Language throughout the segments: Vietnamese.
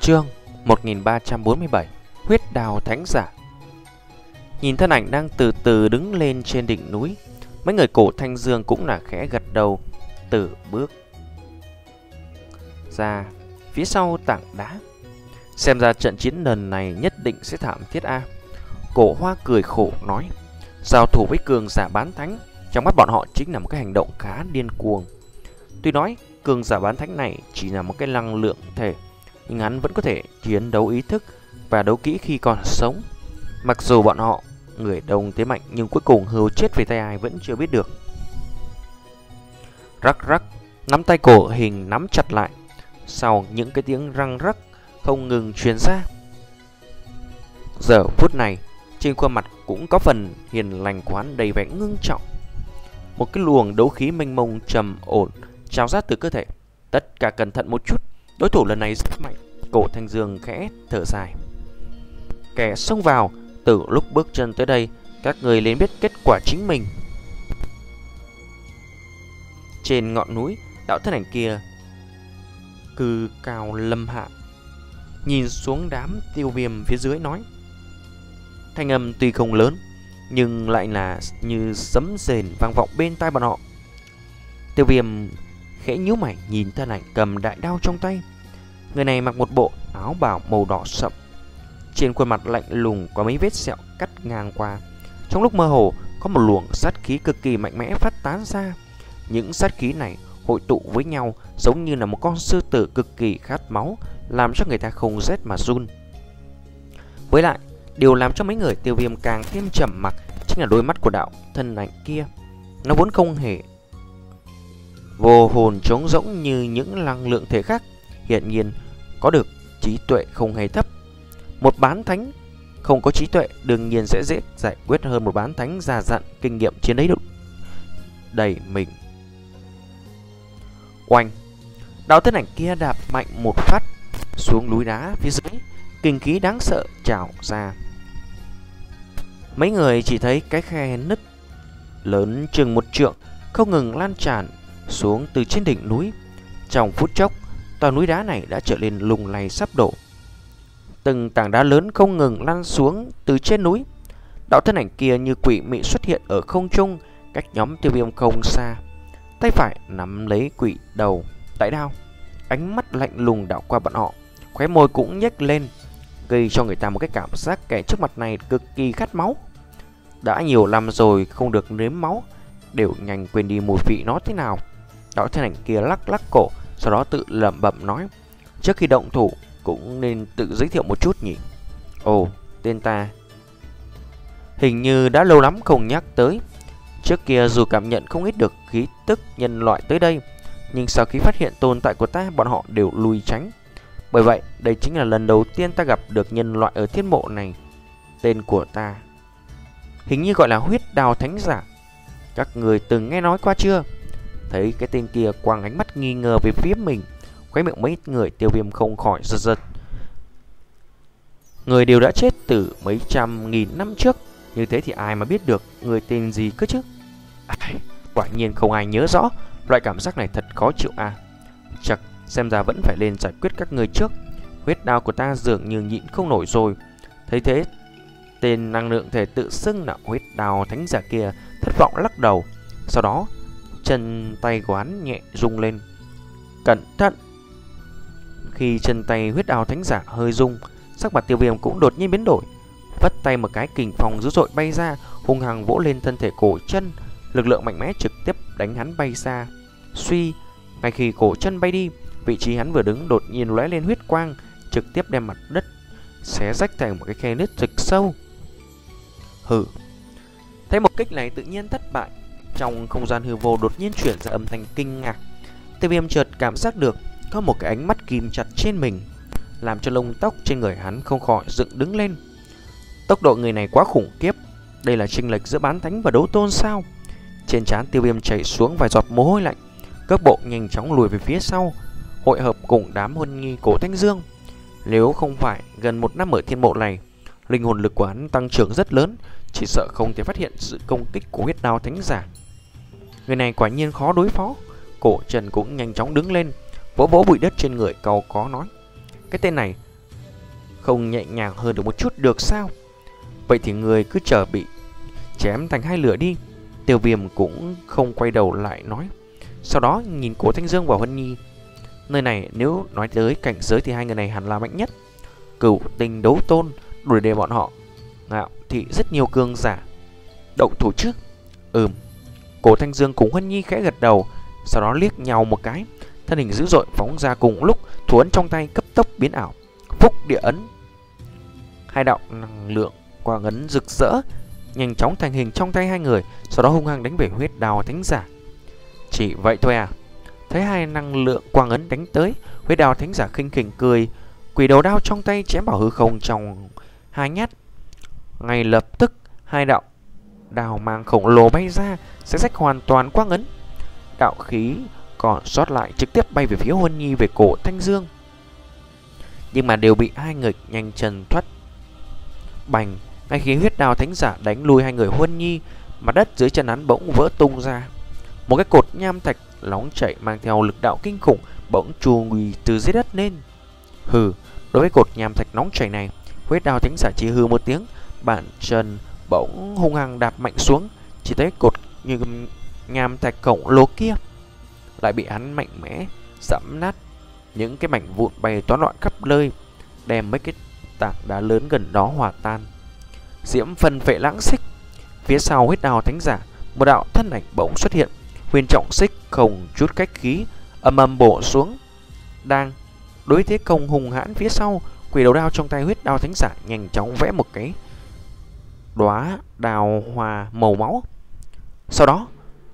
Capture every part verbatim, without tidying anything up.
Chương một nghìn ba trăm bốn mươi bảy. Huyết đào thánh giả. Nhìn thân ảnh đang từ từ đứng lên trên đỉnh núi, mấy người Cổ Thanh Dương cũng là khẽ gật đầu, từ bước ra phía sau tảng đá. Xem ra trận chiến lần này nhất định sẽ thảm thiết a. Cổ Hoa cười khổ nói, giao thủ với cường giả bán thánh trong mắt bọn họ chính là một cái hành động khá điên cuồng. Tuy nói cường giả bán thánh này chỉ là một cái năng lượng thể, nhưng hắn vẫn có thể chiến đấu ý thức và đấu kỹ khi còn sống. Mặc dù bọn họ người đông thế mạnh, nhưng cuối cùng hưu chết về tay ai vẫn chưa biết được. Rắc rắc, nắm tay Cổ Hình nắm chặt lại. Sau những cái tiếng răng rắc không ngừng truyền ra, giờ phút này trên khuôn mặt cũng có phần hiền lành của hắn đầy vẻ ngưng trọng. Một cái luồng đấu khí mênh mông trầm ổn trào ra từ cơ thể. Tất cả cẩn thận một chút, đối thủ lần này rất mạnh. Cổ Thanh Dương khẽ thở dài. Kẻ xông vào, từ lúc bước chân tới đây, các người nên biết kết quả chính mình. Trên ngọn núi, đạo thân ảnh kia cư cao lâm hạ, nhìn xuống đám Tiêu Viêm phía dưới nói. Thanh âm tuy không lớn, nhưng lại là như sấm rền vang vọng bên tai bọn họ. Tiêu Viêm khẽ nhíu mày nhìn thân ảnh cầm đại đao trong tay. Người này mặc một bộ áo bào màu đỏ sậm, trên khuôn mặt lạnh lùng có mấy vết sẹo cắt ngang qua. Trong lúc mơ hồ có một luồng sát khí cực kỳ mạnh mẽ phát tán ra. Những sát khí này hội tụ với nhau giống như là một con sư tử cực kỳ khát máu, làm cho người ta không rét mà run. Với lại, điều làm cho mấy người Tiêu Viêm càng thêm trầm mặc chính là đôi mắt của đạo thân ảnh kia. Nó vốn không hề vô hồn trống rỗng như những năng lượng thể khác, hiện nhiên có được trí tuệ không hề thấp. Một bán thánh không có trí tuệ đương nhiên sẽ dễ giải quyết hơn một bán thánh già dặn kinh nghiệm chiến đấu đầy mình. Oanh! Đạo thân ảnh kia đạp mạnh một phát xuống núi đá phía dưới, kinh khí đáng sợ trào ra. Mấy người chỉ thấy cái khe nứt lớn chừng một trượng không ngừng lan tràn xuống từ trên đỉnh núi. Trong phút chốc, tòa núi đá này đã trở nên lung lay sắp đổ. Từng tảng đá lớn không ngừng lăn xuống từ trên núi. Đạo thân ảnh kia như quỷ mị xuất hiện ở không trung, cách nhóm Tiêu Viêm không xa. Tay phải nắm lấy quỷ đầu đại đao, ánh mắt lạnh lùng đảo qua bọn họ, khóe môi cũng nhếch lên, gây cho người ta một cái cảm giác kẻ trước mặt này cực kỳ khát máu. Đã nhiều năm rồi không được nếm máu, đều nhanh quên đi mùi vị nó thế nào. Đạo thân ảnh kia lắc lắc cổ, sau đó tự lẩm bẩm nói, trước khi động thủ cũng nên tự giới thiệu một chút nhỉ. Ồ, tên ta hình như đã lâu lắm không nhắc tới. Trước kia dù cảm nhận không ít được khí tức nhân loại tới đây, nhưng sau khi phát hiện tồn tại của ta, bọn họ đều lùi tránh. Bởi vậy, đây chính là lần đầu tiên ta gặp được nhân loại ở thiên mộ này. Tên của ta hình như gọi là Huyết Đào Thánh Giả. Các người từng nghe nói qua chưa? Thấy cái tên kia quăng ánh mắt nghi ngờ về phía mình, khóe miệng mấy người Tiêu Viêm không khỏi giật giật. Người đều đã chết từ mấy trăm nghìn năm trước, như thế thì ai mà biết được người tên gì cơ chứ? À, quả nhiên không ai nhớ rõ. Loại cảm giác này thật khó chịu à. Chắc xem ra vẫn phải lên giải quyết các người trước. Huyết đao của ta dường như nhịn không nổi rồi. Thấy thế, tên năng lượng thể tự xưng là Huyết Đào Thánh Giả kia thất vọng lắc đầu. Sau đó chân tay của hắn nhẹ rung lên. Cẩn thận! Khi chân tay Huyết Đào Thánh Giả hơi rung, sắc mặt Tiêu Viêm cũng đột nhiên biến đổi. Vất tay một cái, kình phong dữ dội bay ra, hung hăng vỗ lên thân thể cổ chân. Lực lượng mạnh mẽ trực tiếp đánh hắn bay xa. Suy, ngay khi cổ chân bay đi, vị trí hắn vừa đứng đột nhiên lóe lên huyết quang, trực tiếp đem mặt đất xé rách thành một cái khe nứt thực sâu. Hừ. Thấy một kích này tự nhiên thất bại, trong không gian hư vô đột nhiên chuyển ra âm thanh kinh ngạc. Tiêu Viêm chợt cảm giác được có một cái ánh mắt ghim chặt trên mình, làm cho lông tóc trên người hắn không khỏi dựng đứng lên. Tốc độ người này quá khủng khiếp. Đây là chênh lệch giữa bán thánh và đấu tôn sao? Trên trán Tiêu Viêm chảy xuống vài giọt mồ hôi lạnh, cước bộ nhanh chóng lùi về phía sau, hội hợp cùng đám huân nghi Cổ Thanh Dương. Nếu không phải gần một năm ở thiên mộ này, linh hồn lực của hắn tăng trưởng rất lớn, chỉ sợ không thể phát hiện sự công kích của Huyết Đao Thánh Giả. Người này quả nhiên khó đối phó. Cổ Trần cũng nhanh chóng đứng lên, vỗ vỗ bụi đất trên người, cau có nói, cái tên này không nhẹ nhàng hơn được một chút được sao? Vậy thì người cứ chờ bị chém thành hai lửa đi. Tiêu Viêm cũng không quay đầu lại nói. Sau đó nhìn Cổ Thanh Dương và Huân Nhi. Nơi này nếu nói tới cảnh giới thì hai người này hẳn là mạnh nhất. Cửu Tinh Đấu Tôn đuổi đề bọn họ ngạo thì rất nhiều cường giả. Động thủ trước. Ừm. Cổ Thanh Dương cùng Huân Nhi khẽ gật đầu, sau đó liếc nhau một cái, thân hình dữ dội phóng ra cùng lúc, thủ ấn trong tay cấp tốc biến ảo. Phúc Địa Ấn. Hai đạo năng lượng quang ấn rực rỡ nhanh chóng thành hình trong tay hai người, sau đó hung hăng đánh về Huyết Đao Thánh Giả. Chỉ vậy thôi à? Thấy hai năng lượng quang ấn đánh tới, Huyết Đao Thánh Giả khinh khỉnh cười, quỷ đầu đao trong tay chém vào hư không trong hai nhát. Ngay lập tức hai đạo đao mang khổng lồ bay ra, sẽ rách hoàn toàn quang ấn. Đạo khí còn sót lại trực tiếp bay về phía Huân Nhi về Cổ Thanh Dương, nhưng mà đều bị hai người nhanh chân thoát. Bành. Ngay khi Huyết Đao Thánh Giả đánh lui hai người Huân Nhi, mặt đất dưới chân hắn bỗng vỡ tung ra. Một cái cột nham thạch nóng chảy mang theo lực đạo kinh khủng bỗng trù nguy từ dưới đất lên. Hừ. Đối với cột nham thạch nóng chảy này, Huyết Đao Thánh Giả chỉ hừ một tiếng, bàn chân bỗng hung hăng đạp mạnh xuống. Chỉ thấy cột như nham thạch khổng lồ kia lại bị hắn mạnh mẽ giẫm nát. Những cái mảnh vụn bay toán loạn khắp nơi, đem mấy cái tảng đá lớn gần đó hòa tan. Diễm phân phệ lãng xích. Phía sau Huyết Đao Thánh Giả, một đạo thân ảnh bỗng xuất hiện. Huyền trọng xích không chút cách khí âm âm bổ xuống. Đang đối thế công hùng hãn phía sau, quỷ đầu đao trong tay Huyết Đao Thánh Giả nhanh chóng vẽ một cái đóa đào hoa màu máu. Sau đó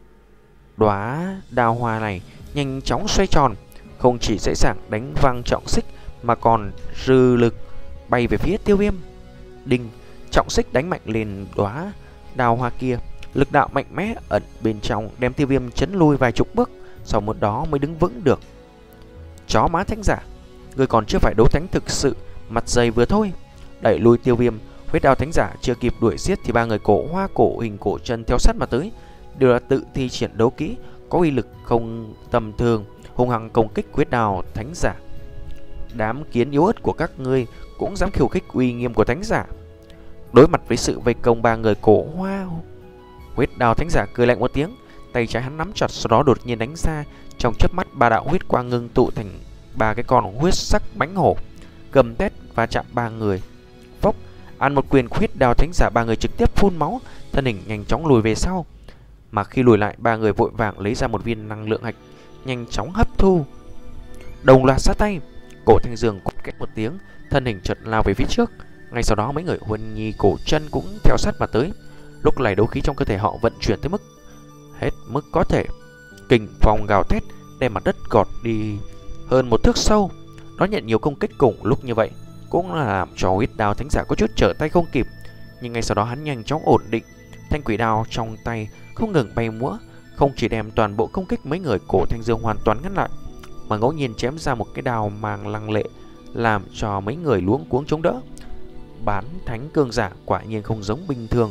đóa đào hoa này nhanh chóng xoay tròn, không chỉ dễ dàng đánh văng trọng xích mà còn dư lực bay về phía Tiêu Viêm. Đinh. Trọng xích đánh mạnh lên đóa đào hoa kia, lực đạo mạnh mẽ ẩn bên trong đem Tiêu Viêm chấn lui vài chục bước, sau một đó mới đứng vững được. Chó má Thánh Giả, người còn chưa phải đấu thánh thực sự, mặt dày vừa thôi. Đẩy lui Tiêu Viêm, Huyết Đao Thánh Giả chưa kịp đuổi giết thì ba người Cổ Hoa, Cổ Hình, Cổ Chân theo sát mà tới, đều là tự thi triển đấu kỹ có uy lực không tầm thường, hung hăng công kích Huyết Đao Thánh Giả. Đám kiến yếu ớt của các ngươi cũng dám khiêu khích uy nghiêm của Thánh Giả. Đối mặt với sự vây công ba người Cổ Hoa, Huyết Đao Thánh Giả cười lạnh một tiếng, tay trái hắn nắm chặt, sau đó đột nhiên đánh ra. Trong chớp mắt, ba đạo huyết quang ngưng tụ thành ba cái con huyết sắc mãnh hổ, gầm thét và chạm ba người. Phốc. Ăn một quyền Huyết Đao Thánh Giả, ba người trực tiếp phun máu, thân hình nhanh chóng lùi về sau. Mà khi lùi lại, ba người vội vàng lấy ra một viên năng lượng hạch, nhanh chóng hấp thu. Đồng loạt sát tay, Cổ Thanh Dương quát két một tiếng, thân hình chợt lao về phía trước. Ngay sau đó mấy người Huân Nhi, Cổ Chân cũng theo sát mà tới. Lúc này đấu khí trong cơ thể họ vận chuyển tới mức hết mức có thể, kình phong gào thét đem mặt đất gọt đi hơn một thước sâu. Nó nhận nhiều công kích cùng lúc như vậy cũng là làm cho Huyết Đao Thánh Giả có chút trở tay không kịp. Nhưng ngay sau đó hắn nhanh chóng ổn định, thanh quỷ đao trong tay không ngừng bay múa, không chỉ đem toàn bộ công kích mấy người Cổ Thanh Dương hoàn toàn ngăn lại, mà ngẫu nhiên chém ra một cái đao mang lăng lệ, làm cho mấy người luống cuống chống đỡ. Bán thánh cường giả quả nhiên không giống bình thường.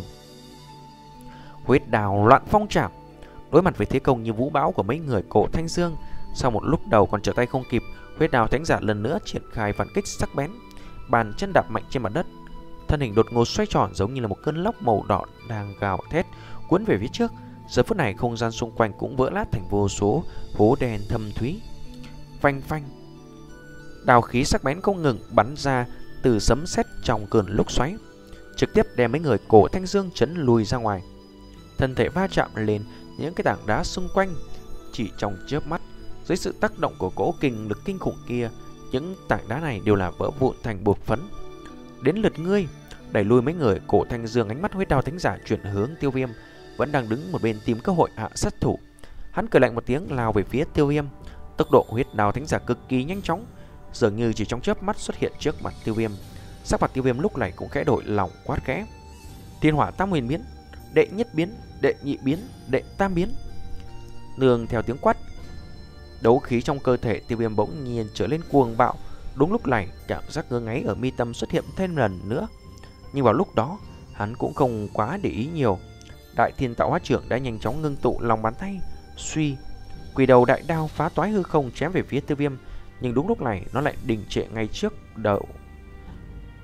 Huyết Đao Loạn Phong Trảm. Đối mặt với thế công như vũ bão của mấy người Cổ Thanh Dương, sau một lúc đầu còn trở tay không kịp, Huyết Đao Thánh Giả lần nữa triển khai phản kích sắc bén, bàn chân đạp mạnh trên mặt đất, thân hình đột ngột xoay tròn giống như là một cơn lốc màu đỏ đang gào thét cuốn về phía trước. Giờ phút này không gian xung quanh cũng vỡ lát thành vô số hố đen thâm thúy. Phanh phanh. Đao khí sắc bén không ngừng bắn ra từ sấm sét trong cơn lốc xoáy, trực tiếp đem mấy người Cổ Thanh Dương chấn lùi ra ngoài. Thân thể va chạm lên những cái tảng đá xung quanh. Chỉ trong chớp mắt, dưới sự tác động của cỗ kình lực kinh khủng kia, những tảng đá này đều là vỡ vụn thành bột phấn. Đến lượt ngươi. Đẩy lui mấy người Cổ Thanh Dương, ánh mắt Huyết Đao Thánh Giả chuyển hướng Tiêu Viêm, vẫn đang đứng một bên tìm cơ hội hạ sát thủ. Hắn cười lạnh một tiếng lao về phía Tiêu Viêm. Tốc độ Huyết Đao Thánh Giả cực kỳ nhanh chóng, dường như chỉ trong chớp mắt xuất hiện trước mặt Tiêu Viêm. Sắc mặt Tiêu Viêm lúc này cũng khẽ đổi, lòng quát khẽ: Thiên Hỏa Tam Huyền biến, đệ nhất biến, đệ nhị biến, đệ tam biến. Nương theo tiếng quát, đấu khí trong cơ thể Tiêu Viêm bỗng nhiên trở lên cuồng bạo. Đúng lúc này, cảm giác ngơ ngáy ở mi tâm xuất hiện thêm lần nữa. Nhưng vào lúc đó, hắn cũng không quá để ý nhiều. Đại Thiên Tạo Hóa Trưởng đã nhanh chóng ngưng tụ lòng bàn tay, suy, quỷ đầu đại đao phá toái hư không chém về phía Tiêu Viêm. Nhưng đúng lúc này, nó lại đình trệ ngay trước đầu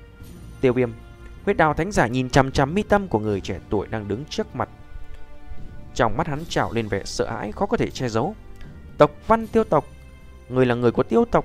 Tiêu Viêm. Huyết Đao Thánh Giả nhìn chằm chằm mi tâm của người trẻ tuổi đang đứng trước mặt. Trong mắt hắn trào lên vẻ sợ hãi khó có thể che giấu. Tộc Văn Tiêu tộc, người là người của Tiêu tộc.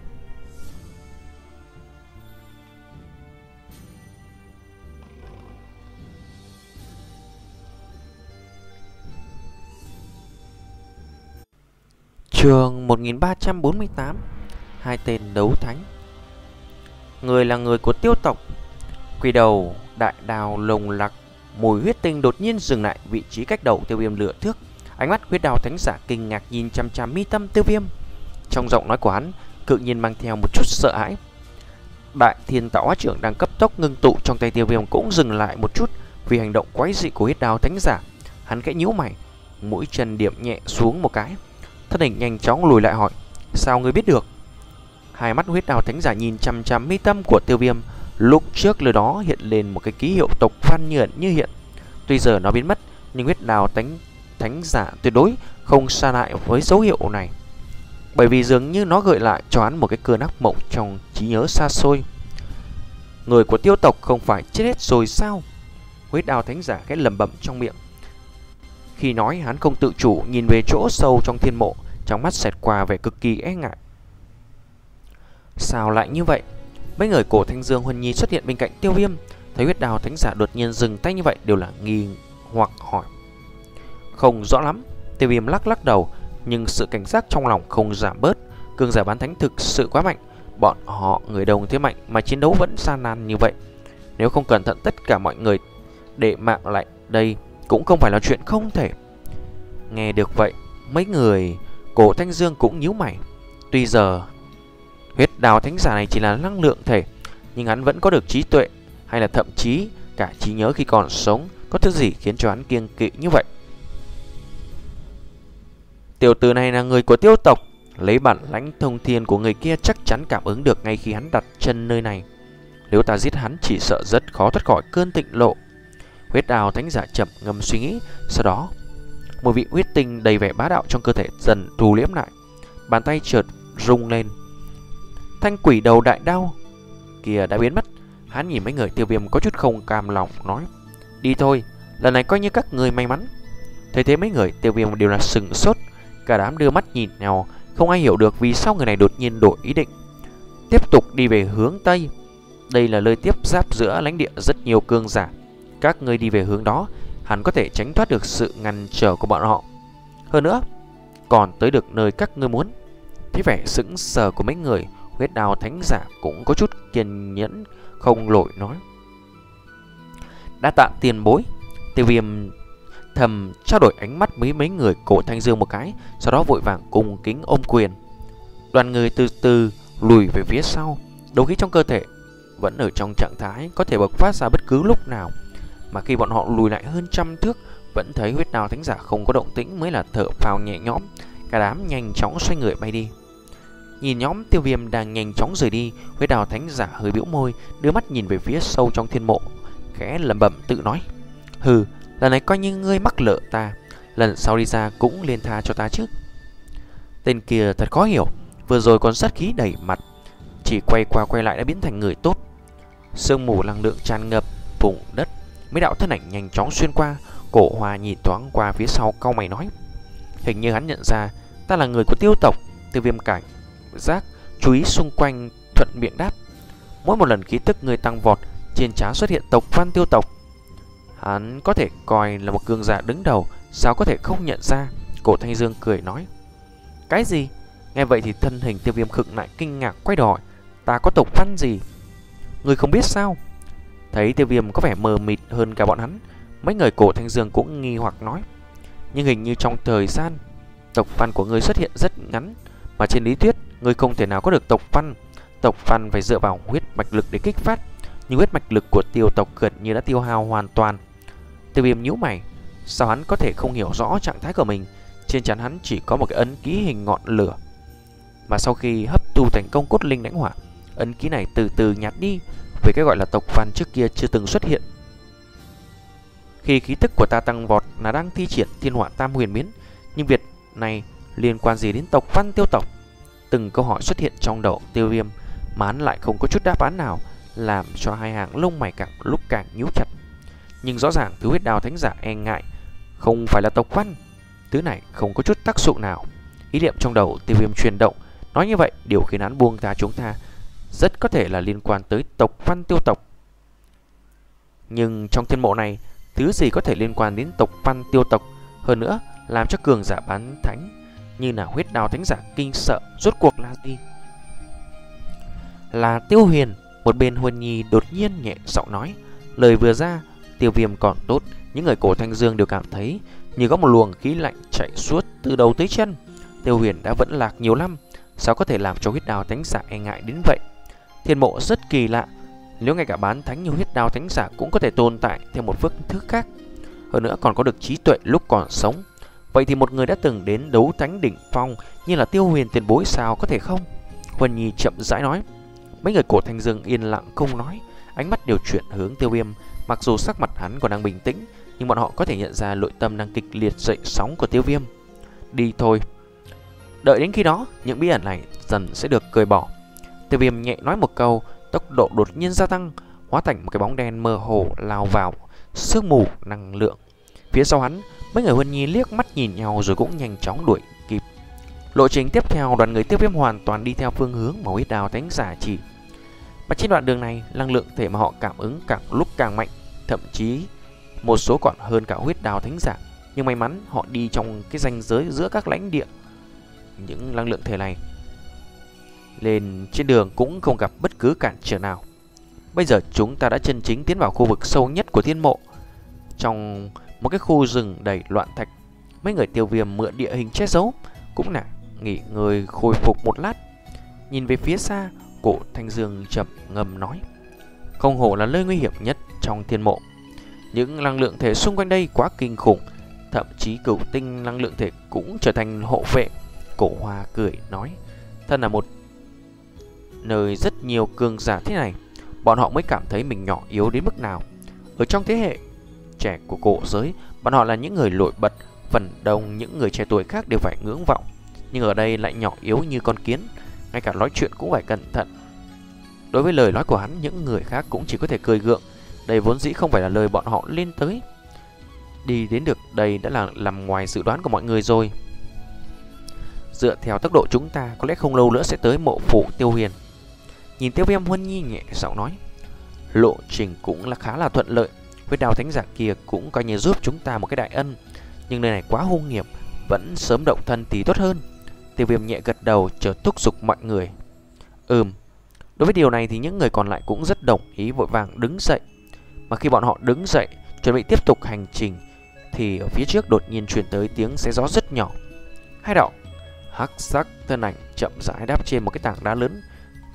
Chương một nghìn ba trăm bốn mươi tám. Hai tên đấu thánh. Người là người của Tiêu tộc. Quỷ đầu đại đào lồng lặc, mùi huyết tinh đột nhiên dừng lại vị trí cách đầu Tiêu Viêm lửa thước. Ánh mắt Huyết Đao Thánh Giả kinh ngạc nhìn chằm chằm mi tâm Tiêu Viêm. Trong giọng nói của hắn tự nhiên mang theo một chút sợ hãi. Đại Thiên Tạo Hóa Trưởng đang cấp tốc ngưng tụ trong tay Tiêu Viêm cũng dừng lại một chút vì hành động quái dị của Huyết Đao Thánh Giả. Hắn khẽ nhíu mày, mũi chân điểm nhẹ xuống một cái, thân hình nhanh chóng lùi lại hỏi: sao ngươi biết được? Hai mắt Huyết Đao Thánh Giả nhìn chằm chằm mi tâm của Tiêu Viêm. Lúc trước lời đó hiện lên một cái ký hiệu tộc văn như ẩn như hiện. Tuy giờ nó biến mất, nhưng Huyết Đao Thánh Thánh Giả tuyệt đối không xa lại với dấu hiệu này, bởi vì dường như nó gợi lại cho hắn một cái cơn ác mộng trong trí nhớ xa xôi. Người của Tiêu tộc không phải chết hết rồi sao? Huyết Đao Thánh Giả khẽ lẩm bẩm trong miệng. Khi nói, hắn không tự chủ nhìn về chỗ sâu trong thiên mộ, trong mắt xẹt qua vẻ cực kỳ e ngại. Sao lại như vậy? Mấy người cổ Thanh Dương Huân Nhi xuất hiện bên cạnh Tiêu Viêm, thấy Huyết Đao Thánh Giả đột nhiên dừng tay như vậy đều là nghi hoặc hỏi. Không rõ lắm. Tiêu Viêm lắc lắc đầu, nhưng sự cảnh giác trong lòng không giảm bớt. Cường giả bán thánh thực sự quá mạnh, bọn họ người đồng thế mạnh mà chiến đấu vẫn gian nan như vậy. Nếu không cẩn thận tất cả mọi người để mạng lại đây cũng không phải là chuyện không thể. Nghe được vậy, mấy người cổ Thanh Dương cũng nhíu mày. Tuy giờ Huyết Đao Thánh Giả này chỉ là năng lượng thể, nhưng hắn vẫn có được trí tuệ, hay là thậm chí cả trí nhớ khi còn sống. Có thứ gì khiến cho hắn kiêng kỵ như vậy? Tiểu tử này là người của Tiêu tộc, lấy bản lãnh thông thiên của người kia chắc chắn cảm ứng được ngay khi hắn đặt chân nơi này. Nếu ta giết hắn chỉ sợ rất khó thoát khỏi cơn tịnh lộ. Huyết Đao Thánh Giả chậm ngâm suy nghĩ. Sau đó một vị huyết tinh đầy vẻ bá đạo trong cơ thể dần thu liễm lại. Bàn tay chợt rung lên, thanh quỷ đầu đại đao kia đã biến mất. Hắn nhìn mấy người Tiêu Viêm có chút không cam lòng nói: đi thôi, lần này coi như các người may mắn. Thấy thế mấy người Tiêu Viêm đều là sừng sốt, cả đám đưa mắt nhìn nhau, không ai hiểu được vì sao người này đột nhiên đổi ý định, tiếp tục đi về hướng Tây. Đây là nơi tiếp giáp giữa lãnh địa rất nhiều cường giả. Các người đi về hướng đó hẳn có thể tránh thoát được sự ngăn trở của bọn họ, hơn nữa còn tới được nơi các ngươi muốn. Thấy vẻ sững sờ của mấy người, Huyết Đao Thánh Giả cũng có chút kiên nhẫn không nổi nói: đã tạ tiền bối. Tiêu Viêm thầm trao đổi ánh mắt với mấy người cổ Thanh Dương một cái, sau đó vội vàng cung kính ôm quyền. Đoàn người từ từ lùi về phía sau, đấu khí trong cơ thể vẫn ở trong trạng thái có thể bộc phát ra bất cứ lúc nào. Mà khi bọn họ lùi lại hơn trăm thước, vẫn thấy Huyết Đao Thánh Giả không có động tĩnh mới là thở phào nhẹ nhõm. Cả đám nhanh chóng xoay người bay đi. Nhìn nhóm Tiêu Viêm đang nhanh chóng rời đi, Huyết Đao Thánh Giả hơi bĩu môi, đưa mắt nhìn về phía sâu trong thiên mộ, khẽ lẩm bẩm tự nói: hừ, lần này coi như ngươi mắc lợ ta, lần sau đi ra cũng liền tha cho ta chứ. Tên kia thật khó hiểu, vừa rồi còn sát khí đầy mặt, chỉ quay qua quay lại đã biến thành người tốt. Sương mù năng lượng tràn ngập vùng đất, mấy đạo thân ảnh nhanh chóng xuyên qua. Cổ Hoa nhìn thoáng qua phía sau, cau mày nói: hình như hắn nhận ra ta là người của Tiêu tộc. Tiêu Viêm cảnh giác chú ý xung quanh, thuận miệng đáp: mỗi một lần khí tức người tăng vọt, trên trán xuất hiện tộc Văn Tiêu tộc. Hắn có thể coi là một cường giả đứng đầu, sao có thể không nhận ra? Cổ Thanh Dương cười nói: cái gì? Nghe vậy thì thân hình Tiêu Viêm khựng lại, kinh ngạc quay đầu hỏi: ta có tộc Văn gì? Người không biết sao? Thấy Tiêu Viêm có vẻ mờ mịt hơn cả bọn hắn, mấy người cổ Thanh Dương cũng nghi hoặc nói: nhưng hình như trong thời gian tộc Văn của người xuất hiện rất ngắn, mà trên lý thuyết người không thể nào có được tộc Văn. Tộc Văn phải dựa vào huyết mạch lực để kích phát, nhưng huyết mạch lực của Tiêu tộc gần như đã tiêu hao hoàn toàn. Tiêu Viêm nhíu mày, sao hắn có thể không hiểu rõ trạng thái của mình? Trên trán hắn chỉ có một cái ấn ký hình ngọn lửa, mà sau khi hấp thu thành công cốt linh lãnh hỏa, ấn ký này từ từ nhạt đi, về cái gọi là tộc Văn trước kia chưa từng xuất hiện. Khi khí tức của ta tăng vọt là đang thi triển thiên hỏa tam huyền biến, nhưng việc này liên quan gì đến tộc Văn Tiêu tộc? Từng câu hỏi xuất hiện trong đầu Tiêu Viêm mà hắn lại không có chút đáp án nào. làm cho hai hàng lông mày càng lúc càng nhíu chặt. Nhưng rõ ràng thứ huyết đao thánh giả e ngại không phải là tộc văn, thứ này không có chút tác dụng nào. Ý niệm trong đầu Tiêu Viêm chuyển động, nói như vậy điều khiến hắn buông tha chúng ta rất có thể là liên quan tới tộc văn Tiêu tộc. Nhưng trong thiên mộ này, thứ gì có thể liên quan đến tộc văn Tiêu tộc, hơn nữa làm cho cường giả bán thánh như là huyết đao thánh giả kinh sợ, rốt cuộc là gì? Là Tiêu Huyền. Một bên Huân Nhi đột nhiên nhẹ giọng nói. Lời vừa ra, Tiêu Viêm còn tốt, những người cổ Thanh Dương đều cảm thấy như có một luồng khí lạnh chạy suốt từ đầu tới chân. Tiêu Huyền đã vẫn lạc nhiều năm, sao có thể làm cho huyết đao thánh giả e ngại đến vậy? Thiên mộ rất kỳ lạ, nếu ngay cả bán thánh như huyết đao thánh giả cũng có thể tồn tại theo một phương thức khác, hơn nữa còn có được trí tuệ lúc còn sống, vậy thì một người đã từng đến đấu thánh đỉnh phong như là Tiêu Huyền tiền bối sao có thể không? Huân Nhi chậm rãi nói. Mấy người cổ Thanh Dương yên lặng không nói, ánh mắt đều chuyển hướng Tiêu Viêm. Mặc dù sắc mặt hắn còn đang bình tĩnh, nhưng bọn họ có thể nhận ra nội tâm đang kịch liệt dậy sóng của Tiêu Viêm. Đi thôi, đợi đến khi đó những bí ẩn này dần sẽ được cởi bỏ. Tiêu Viêm nhẹ nói một câu, tốc độ đột nhiên gia tăng, hóa thành một cái bóng đen mơ hồ lao vào sương mù năng lượng. Phía sau hắn, mấy người Huân Nhi liếc mắt nhìn nhau rồi cũng nhanh chóng đuổi kịp. Lộ trình tiếp theo, đoàn người Tiêu Viêm hoàn toàn đi theo phương hướng mà huyết đao thánh giả chỉ. Mà trên đoạn đường này, năng lượng thể mà họ cảm ứng càng lúc càng mạnh, thậm chí một số còn hơn cả huyết đao thánh giả. Nhưng may mắn họ đi trong cái ranh giới giữa các lãnh địa. Những năng lượng thể này lên trên đường cũng không gặp bất cứ cản trở nào. Bây giờ chúng ta đã chân chính tiến vào khu vực sâu nhất của thiên mộ, trong một cái khu rừng đầy loạn thạch. Mấy người Tiêu Viêm mượn địa hình che giấu, cũng là nghỉ ngơi khôi phục một lát. Nhìn về phía xa, cổ Thanh Dương chậm ngầm nói. Không hổ là nơi nguy hiểm nhất trong thiên mộ. Những năng lượng thể xung quanh đây quá kinh khủng, thậm chí cửu tinh năng lượng thể cũng trở thành hộ vệ. Cổ Hoa cười nói. Thân là một nơi rất nhiều cường giả thế này, bọn họ mới cảm thấy mình nhỏ yếu đến mức nào. Ở trong thế hệ trẻ của cổ giới, bọn họ là những người nổi bật, phần đông những người trẻ tuổi khác đều phải ngưỡng vọng. Nhưng ở đây lại nhỏ yếu như con kiến, ngay cả nói chuyện cũng phải cẩn thận. Đối với lời nói của hắn, những người khác cũng chỉ có thể cười gượng. Đây vốn dĩ không phải là lời bọn họ lên tới. Đi đến được đây đã là nằm ngoài dự đoán của mọi người rồi. Dựa theo tốc độ chúng ta, có lẽ không lâu nữa sẽ tới mộ phủ Tiêu Huyền. Nhìn Tiêu Viêm, Huân Nhi nhẹ giọng nói. Lộ trình cũng là khá là thuận lợi, huyết đao thánh giả kia cũng coi như giúp chúng ta một cái đại ân. Nhưng nơi này quá hung hiểm, vẫn sớm động thân thì tốt hơn. Tiêu Viêm nhẹ gật đầu, chợt thúc giục mọi người. Ừm. Đối với điều này thì những người còn lại cũng rất đồng ý, vội vàng đứng dậy. Mà khi bọn họ đứng dậy chuẩn bị tiếp tục hành trình, thì ở phía trước đột nhiên truyền tới tiếng xé gió rất nhỏ. Hai đạo hắc sắc thân ảnh chậm rãi đáp trên một cái tảng đá lớn.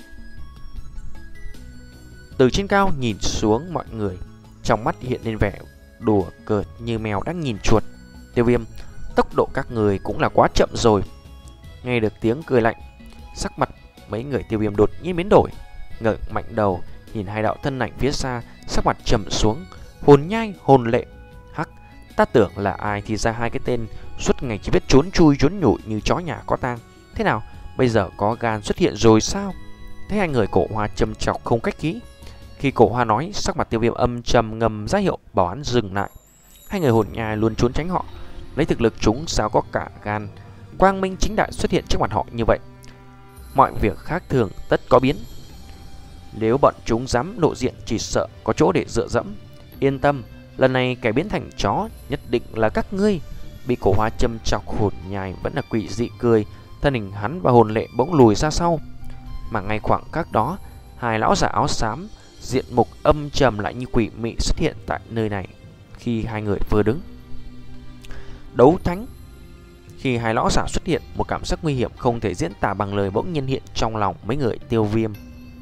Từ trên cao nhìn xuống mọi người, trong mắt hiện lên vẻ đùa cợt như mèo đang nhìn chuột. Tiêu Viêm, tốc độ các người cũng là quá chậm rồi. Nghe được tiếng cười lạnh, sắc mặt mấy người Tiêu Viêm đột nhiên biến đổi, ngẩng mạnh đầu nhìn hai đạo thân ảnh phía xa, sắc mặt trầm xuống. Hồn nhai, hồn lệ. Hắc, ta tưởng là ai thì ra hai cái tên suốt ngày chỉ biết trốn chui trốn nhủi như chó nhà có tang. Thế nào, bây giờ có gan xuất hiện rồi sao? Thấy hai người Cổ Hoa châm chọc không cách khí. Khi Cổ Hoa nói, sắc mặt Tiêu Viêm âm trầm ngầm ra hiệu bảo hắn dừng lại. Hai người hồn nhai luôn trốn tránh họ, lấy thực lực chúng sao có cả gan quang minh chính đại xuất hiện trước mặt họ như vậy. Mọi việc khác thường tất có biến. Nếu bọn chúng dám lộ diện, chỉ sợ có chỗ để dựa dẫm. Yên tâm, lần này kẻ biến thành chó nhất định là các ngươi. Bị Cổ Hoa châm chọc, hồn nhai vẫn là quỷ dị cười, thân hình hắn và hồn lệ bỗng lùi ra sau. Mà ngay khoảng khắc đó, hai lão giả áo xám diện mục âm trầm lại như quỷ mị xuất hiện tại nơi này. Khi hai người vừa đứng đấu thánh, khi hai lão giả xuất hiện, một cảm giác nguy hiểm không thể diễn tả bằng lời bỗng nhiên hiện trong lòng mấy người Tiêu Viêm.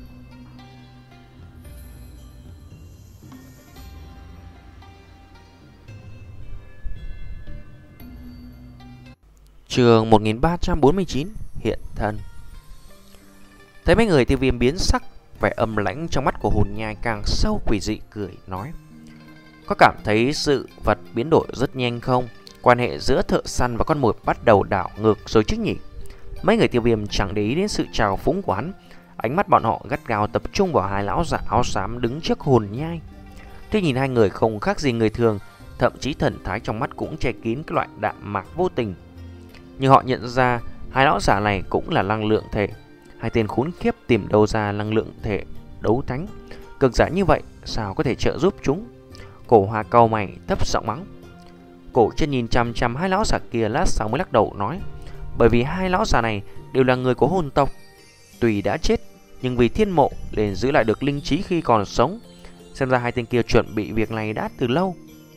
Chương một nghìn ba trăm bốn mươi chín, hiện thân. Thấy mấy người Tiêu Viêm biến sắc, vẻ âm lãnh trong mắt của hồn nhai càng sâu, quỷ dị cười nói. Có cảm thấy sự vật biến đổi rất nhanh không? Quan hệ giữa thợ săn và con mồi bắt đầu đảo ngược rồi chứ nhỉ? Mấy người Tiêu Viêm chẳng để ý đến sự trào phúng của hắn, Ánh mắt bọn họ gắt gao tập trung vào hai lão giả áo xám đứng trước hồn nhai. Thế nhìn hai người không khác gì người thường, thậm chí thần thái trong mắt cũng che kín cái loại đạm mạc vô tình. Nhưng họ nhận ra hai lão giả này cũng là năng lượng thể. Hai tên khốn khiếp tìm đâu ra năng lượng thể đấu thánh cực giả như vậy, sao có thể trợ giúp chúng? Cổ Hoa cau mày thấp giọng mắng. Cổ Chân nhìn chằm chằm hai lão giả kia lát sau mới lắc đầu nói, bởi vì hai lão giả này đều là người của hồn tộc, tuy đã chết nhưng vì thiên mộ nên giữ lại được linh trí khi còn sống. Xem ra hai tên kia chuẩn bị việc này đã từ lâu.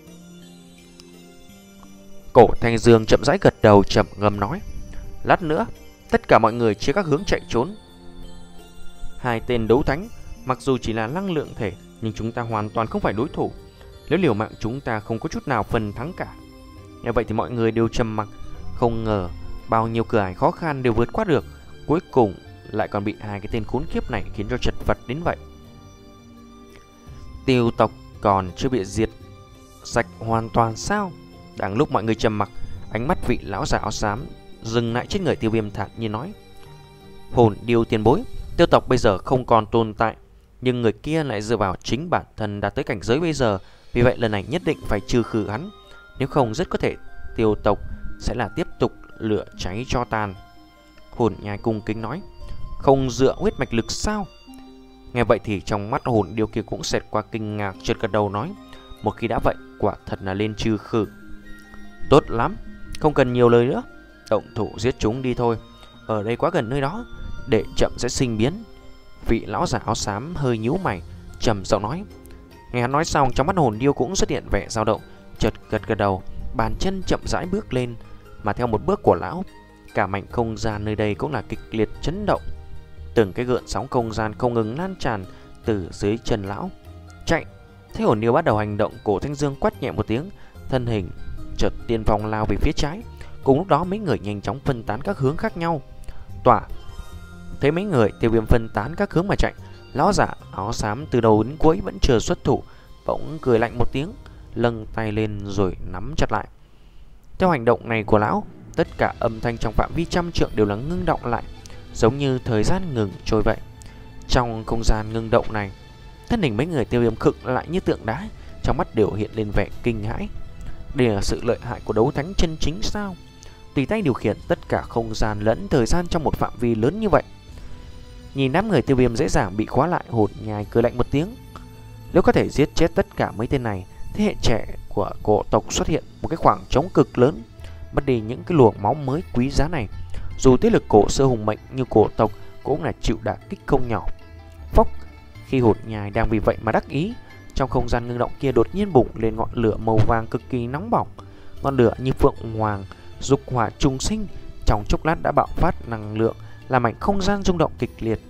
Cổ Thanh Dương chậm rãi gật đầu, chậm ngâm nói, lát nữa tất cả mọi người chia các hướng chạy trốn. Hai tên đấu thánh mặc dù chỉ là năng lượng thể, nhưng chúng ta hoàn toàn không phải đối thủ. Nếu liều mạng chúng ta không có chút nào phần thắng cả. Như vậy thì mọi người đều trầm mặc. Không ngờ bao nhiêu cửa ải khó khăn đều vượt qua được, cuối cùng lại còn bị hai cái tên khốn kiếp này khiến cho chật vật đến vậy. Tiêu tộc còn chưa bị diệt sạch hoàn toàn sao? Đang lúc mọi người trầm mặc, ánh mắt vị lão giả áo xám dừng lại trên người Tiêu Viêm, thản nhiên nói, hồn điêu tiền bối, tiêu tộc bây giờ không còn tồn tại, nhưng người kia lại dựa vào chính bản thân đã tới cảnh giới bây giờ. Vì vậy lần này nhất định phải trừ khử hắn, nếu không rất có thể tiêu tộc sẽ là tiếp tục lửa cháy cho tàn. Hồn nhai cung kính nói, không dựa huyết mạch lực sao? Nghe vậy thì trong mắt hồn điêu kia cũng xẹt qua kinh ngạc, chợt gật đầu nói, một khi đã vậy quả thật là lên trừ khử. Tốt lắm, không cần nhiều lời nữa, động thủ giết chúng đi thôi. Ở đây quá gần nơi đó, để chậm sẽ sinh biến. Vị lão giả áo xám hơi nhíu mày, trầm giọng nói. Nghe hắn nói xong, trong mắt hồn điêu cũng xuất hiện vẻ dao động, chợt gật gật đầu, bàn chân chậm rãi bước lên, mà theo một bước của lão, cả mảnh không gian nơi đây cũng là kịch liệt chấn động. Từng cái gợn sóng không gian không ngừng lan tràn từ dưới chân lão. Chạy! Thấy hồn điêu bắt đầu hành động, Cổ Thanh Dương quát nhẹ một tiếng, thân hình chợt tiên phong lao về phía trái. Cùng lúc đó mấy người nhanh chóng phân tán các hướng khác nhau. Tỏa! Thấy mấy người Tiêu Viêm phân tán các hướng mà chạy, lão giả áo xám từ đầu đến cuối vẫn chưa xuất thủ, bỗng cười lạnh một tiếng, lâng tay lên rồi nắm chặt lại. Theo hành động này của lão, tất cả âm thanh trong phạm vi trăm trượng đều là ngưng động lại, giống như thời gian ngừng trôi vậy. Trong không gian ngưng động này, thân hình mấy người Tiêu Viêm khựng lại như tượng đá, trong mắt đều hiện lên vẻ kinh hãi. Đây là sự lợi hại của đấu thánh chân chính sao? Tùy tay điều khiển tất cả không gian lẫn thời gian trong một phạm vi lớn như vậy. Nhìn đám người Tiêu Viêm dễ dàng bị khóa lại, hồn nhai cười lạnh một tiếng. Nếu có thể giết chết tất cả mấy tên này, thế hệ trẻ của cổ tộc xuất hiện một cái khoảng trống cực lớn, mất đi những cái luồng máu mới quý giá này. Dù thế lực cổ xưa hùng mạnh như cổ tộc cũng là chịu đả kích không nhỏ. Phốc! Khi hồn nhai đang vì vậy mà đắc ý, trong không gian ngưng động kia đột nhiên bùng lên ngọn lửa màu vàng cực kỳ nóng bỏng. Ngọn lửa như phượng hoàng dục hỏa trùng sinh, trong chốc lát đã bạo phát năng lượng, làm mảnh không gian rung động kịch liệt.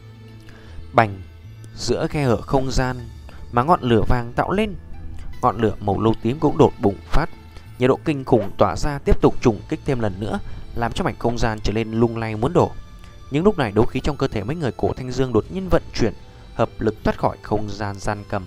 Bành! Giữa khe hở không gian mà ngọn lửa vàng tạo lên, ngọn lửa màu nâu tím cũng đột bùng phát, nhiệt độ kinh khủng tỏa ra tiếp tục trùng kích thêm lần nữa, làm cho mảnh không gian trở nên lung lay muốn đổ. Nhưng lúc này đấu khí trong cơ thể mấy người Cổ Thanh Dương đột nhiên vận chuyển, hợp lực thoát khỏi không gian gian cầm.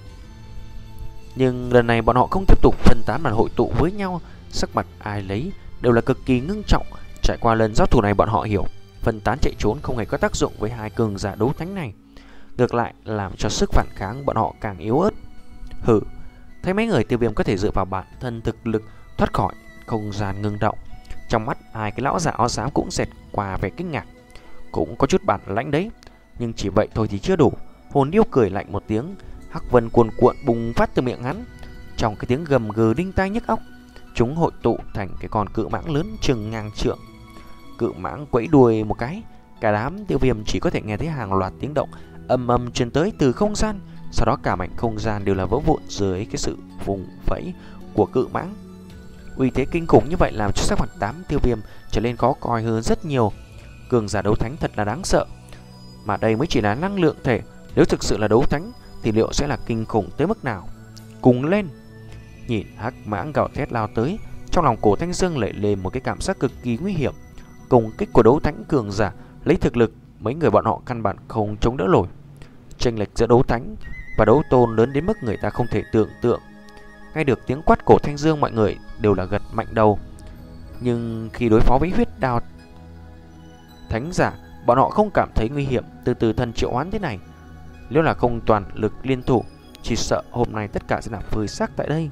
Nhưng lần này bọn họ không tiếp tục phân tán mà hội tụ với nhau, sắc mặt ai lấy đều là cực kỳ ngưng trọng. Trải qua lần giao thủ này, bọn họ hiểu phân tán chạy trốn không hề có tác dụng với hai cường giả đấu thánh này, ngược lại làm cho sức phản kháng bọn họ càng yếu ớt. Hừ! Thấy mấy người Tiêu Viêm có thể dựa vào bản thân thực lực thoát khỏi không gian ngưng động, trong mắt hai cái lão giả áo xám cũng xẹt qua vẻ kinh ngạc. Cũng có chút bản lãnh đấy, nhưng chỉ vậy thôi thì chưa đủ. Hồn điêu cười lạnh một tiếng, hắc vân cuồn cuộn bùng phát từ miệng hắn. Trong cái tiếng gầm gừ đinh tai nhức óc, chúng hội tụ thành cái con cự mãng lớn chừng ngang trượng. Cự mãng quẫy đuôi một cái, cả đám Tiêu Viêm chỉ có thể nghe thấy hàng loạt tiếng động ầm ầm truyền tới từ không gian. Sau đó cả mảnh không gian đều là vỡ vụn dưới cái sự vùng vẫy của cự mãng. Uy thế kinh khủng như vậy làm cho sắc mặt đám Tiêu Viêm trở nên khó coi hơn rất nhiều. Cường giả đấu thánh thật là đáng sợ, mà đây mới chỉ là năng lượng thể. Nếu thực sự là đấu thánh thì liệu sẽ là kinh khủng tới mức nào? Cùng lên! Nhìn hắc mãng gào thét lao tới, trong lòng Cổ Thanh Dương lại lên một cái cảm giác cực kỳ nguy hiểm. Công kích của đấu thánh cường giả lấy thực lực mấy người bọn họ căn bản không chống đỡ nổi. Chênh lệch giữa đấu thánh và đấu tôn lớn đến mức người ta không thể tưởng tượng. Nghe được tiếng quát Cổ Thanh Dương, mọi người đều là gật mạnh đầu. Nhưng khi đối phó với huyết đao thánh giả bọn họ không cảm thấy nguy hiểm từ từ thần triệu hoán thế này. Nếu là không toàn lực liên thủ, chỉ sợ hôm nay tất cả sẽ là phơi xác tại đây.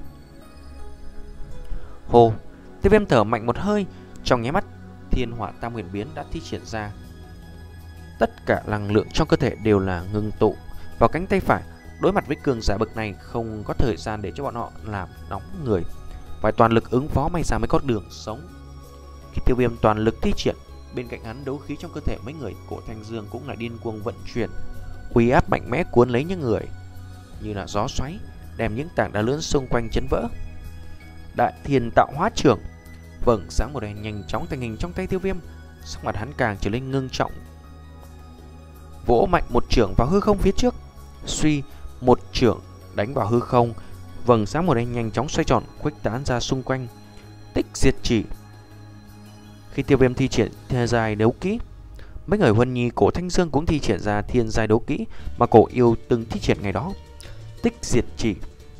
Hồ, Tiêu Viêm thở mạnh một hơi, trong nháy mắt thiên hỏa tam huyền biến đã thi triển ra. Tất cả năng lượng trong cơ thể đều là ngưng tụ vào cánh tay phải. Đối mặt với cường giả bậc này không có thời gian để cho bọn họ làm nóng người, phải toàn lực ứng phó may ra mới có đường sống. Khi Tiêu Viêm toàn lực thi triển, bên cạnh hắn đấu khí trong cơ thể mấy người Cổ Thanh Dương cũng là điên cuồng vận chuyển, uy áp mạnh mẽ cuốn lấy những người như là gió xoáy, đem những tảng đá lớn xung quanh chấn vỡ. Đại Thiên Tạo Hóa Trưởng, vầng sáng màu đen nhanh chóng thành hình trong tay Tiêu Viêm, sắc mặt hắn càng trở nên ngưng trọng, vỗ mạnh một trưởng vào hư không phía trước. Suy, một trưởng đánh vào hư không, vầng sáng màu đen nhanh chóng xoay tròn khuếch tán ra xung quanh. Tích diệt chỉ. Khi Tiêu Viêm thi triển thiên giai đấu kỹ, mấy người Huân Nhi Cổ Thanh Dương cũng thi triển ra thiên giai đấu kỹ mà Cổ Yêu từng thi triển ngày đó. Tích diệt chỉ.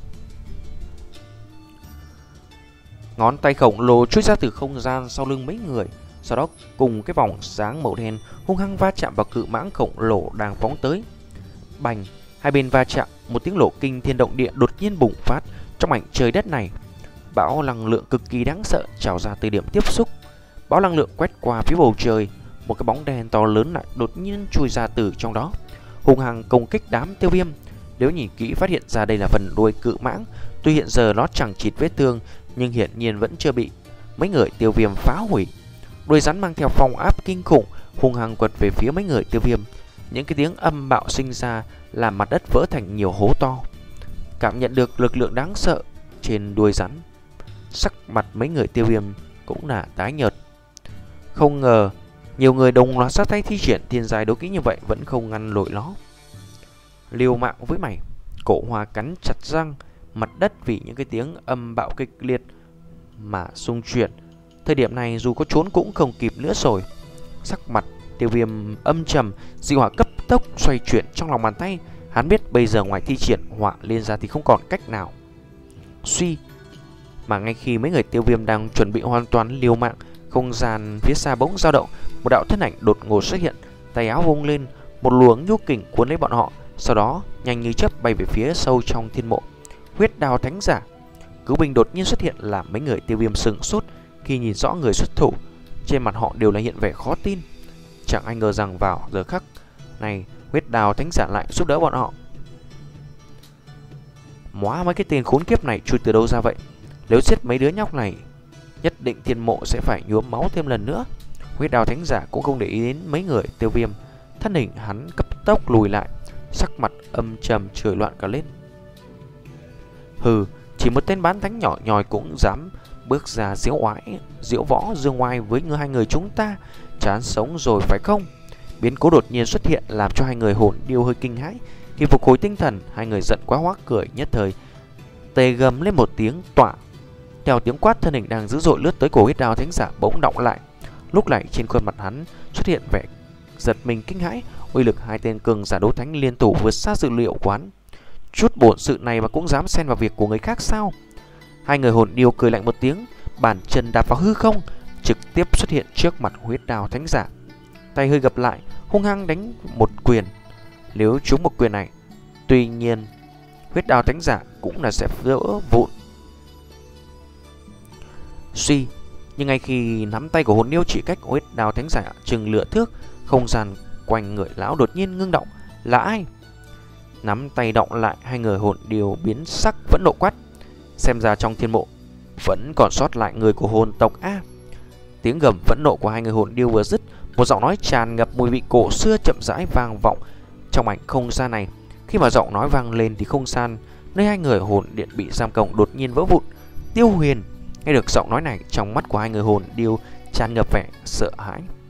Ngón tay khổng lồ chui ra từ không gian sau lưng mấy người, sau đó cùng cái vòng sáng màu đen hung hăng va chạm vào cự mãng khổng lồ đang phóng tới. Bành, hai bên va chạm, một tiếng nổ kinh thiên động địa đột nhiên bùng phát trong mảnh trời đất này. Bão năng lượng cực kỳ đáng sợ trào ra từ điểm tiếp xúc. Bão năng lượng quét qua phía bầu trời, một cái bóng đen to lớn lại đột nhiên chui ra từ trong đó, hung hăng công kích đám Tiêu Viêm. Nếu nhìn kỹ phát hiện ra đây là phần đuôi cự mãng, tuy hiện giờ nó chẳng chịt vết thương nhưng hiển nhiên vẫn chưa bị mấy người Tiêu Viêm phá hủy. Đuôi rắn mang theo phong áp kinh khủng, hung hăng quật về phía mấy người Tiêu Viêm. Những cái tiếng âm bạo sinh ra làm mặt đất vỡ thành nhiều hố to. Cảm nhận được lực lượng đáng sợ trên đuôi rắn, sắc mặt mấy người Tiêu Viêm cũng là tái nhợt. Không ngờ nhiều người đồng loạt sát tay thi triển thiên giai đấu kỹ như vậy vẫn không ngăn nổi nó. Liều mạng với mày. Cổ Hoa cắn chặt răng, mặt đất vì những cái tiếng âm bạo kịch liệt mà xung chuyển. Thời điểm này dù có trốn cũng không kịp nữa rồi. Sắc mặt Tiêu Viêm âm trầm, dị hỏa cấp tốc xoay chuyển trong lòng bàn tay. Hắn biết bây giờ ngoài thi triển hỏa liên ra thì không còn cách nào. Suy, mà ngay khi mấy người Tiêu Viêm đang chuẩn bị hoàn toàn liều mạng, không gian phía xa bỗng dao động, một đạo thân ảnh đột ngột xuất hiện, tay áo vung lên, một luồng nhu kình cuốn lấy bọn họ, sau đó nhanh như chớp bay về phía sâu trong thiên mộ. Huyết Đao Thánh Giả. Cứu binh đột nhiên xuất hiện làm mấy người Tiêu Viêm sững sốt khi nhìn rõ người xuất thủ, trên mặt họ đều là hiện vẻ khó tin. Chẳng ai ngờ rằng vào giờ khắc này Huyết Đao Thánh Giả lại giúp đỡ bọn họ. Móa, mấy cái tên khốn kiếp này chui từ đâu ra vậy? Nếu giết mấy đứa nhóc này, nhất định thiên mộ sẽ phải nhuốm máu thêm lần nữa. Huyết Đao Thánh Giả cũng không để ý đến mấy người Tiêu Viêm, thân hình hắn cấp tốc lùi lại, sắc mặt âm trầm chửi loạn cả lên. Hừ, chỉ một tên bán thánh nhỏ nhòi cũng dám bước ra diễu oái, diễu võ dương oai với người hai người chúng ta, chán sống rồi phải không? Biến cố đột nhiên xuất hiện làm cho hai người hồn điêu hơi kinh hãi. Khi phục hồi tinh thần, hai người giận quá hóa cười, nhất thời tê gầm lên một tiếng tọa. Theo tiếng quát, thân hình đang dữ dội lướt tới cổ Huyết Đao Thánh Giả bỗng động lại. Lúc này trên khuôn mặt hắn xuất hiện vẻ giật mình kinh hãi. Uy lực hai tên cường giả đấu thánh liên thủ vượt xa dự liệu của hắn. Chút bổn sự này mà cũng dám xen vào việc của người khác sao? Hai người hồn điêu cười lạnh một tiếng, bàn chân đạp vào hư không, trực tiếp xuất hiện trước mặt Huyết Đao Thánh Giả. Tay hơi gập lại, hung hăng đánh một quyền. Nếu trúng một quyền này, tuy nhiên Huyết Đao Thánh Giả cũng là sẽ vỡ vụn. Suy, nhưng ngay khi nắm tay của hồn điêu chỉ cách Huyết Đao Thánh Giả chừng lửa thước, không gian quanh người lão đột nhiên ngưng động. Là ai? Nắm tay động lại, hai người hồn điêu biến sắc vẫn nộ quát. Xem ra trong thiên mộ vẫn còn sót lại người của hồn tộc A. Tiếng gầm phẫn nộ của hai người hồn điêu vừa dứt, một giọng nói tràn ngập mùi vị cổ xưa chậm rãi vang vọng trong mảnh không gian này. Khi mà giọng nói vang lên thì không gian nơi hai người hồn điện bị giam cầm đột nhiên vỡ vụn. Tiêu Huyền nghe được giọng nói này, trong mắt của hai người hồn điêu tràn ngập vẻ sợ hãi.